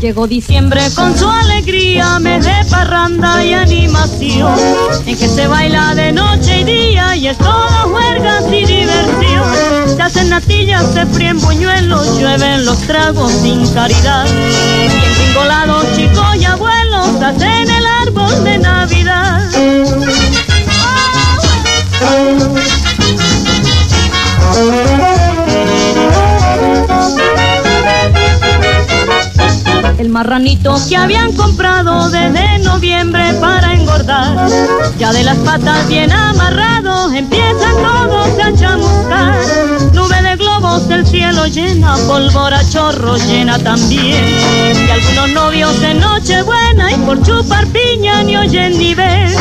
Llegó diciembre con su alegría, mes de parranda y animación, en que se baila de noche y día y es toda juergas y diversión. Se hacen natillas, se fríen buñuelos, llueven los tragos sin caridad. Y engringolados, chicos y abuelos hacen el árbol de Navidad. El marranito que habían comprado desde noviembre para engordar, ya de las patas bien amarrados empiezan todos a chamuscar. Nube de globos el cielo llena, pólvora chorro llena también. Y algunos novios en Nochebuena y por chupar piña ni oyen ni ven.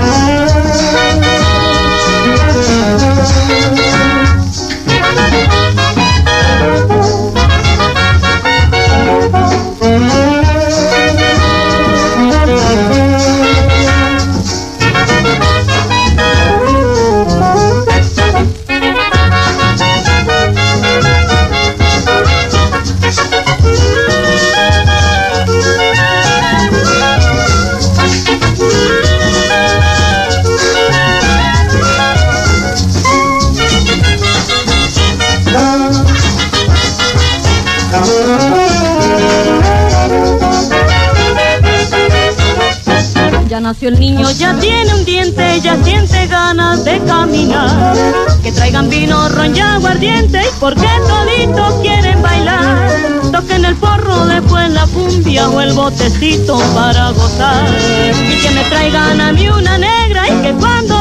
Ya nació el niño, ya tiene un diente, ya siente ganas de caminar. Que traigan vino, ron y aguardiente, y porque toditos quieren bailar. Toquen el porro, después la cumbia o el botecito para gozar. Y que me traigan a mí una negra y que cuando